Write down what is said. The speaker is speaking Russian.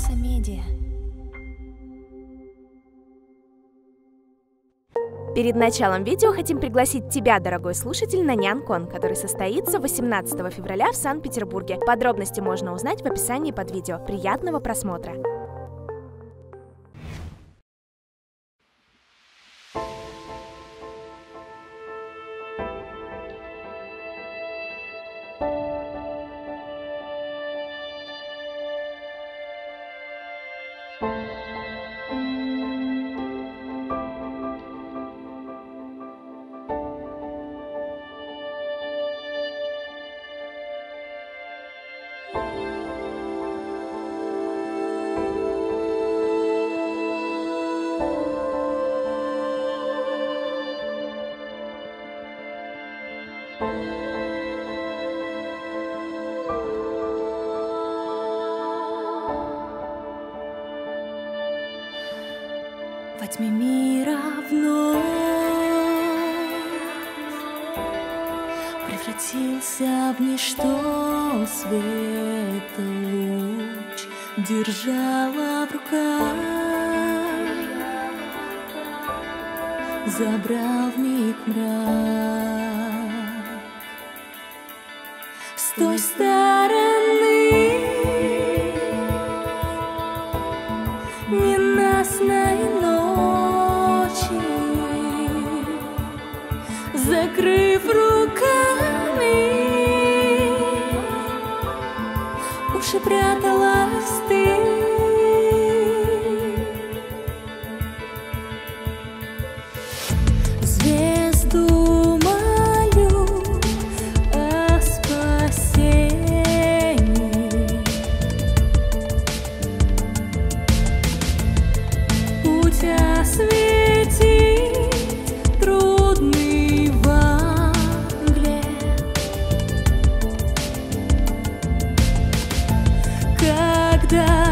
Медиа. Перед началом видео хотим пригласить тебя, дорогой слушатель, на Нянкон, который состоится 18 февраля в Санкт-Петербурге. Подробности можно узнать в описании под видео. Приятного просмотра! Во тьме мира вновь превратился в ничто света луч, держала в руках, забрал вмиг мрак. С той стороны ненастной ночи, закрыв руками, уши пряталась ты. Звезду молю о спасении, путь осветить трудный во мгле. Когда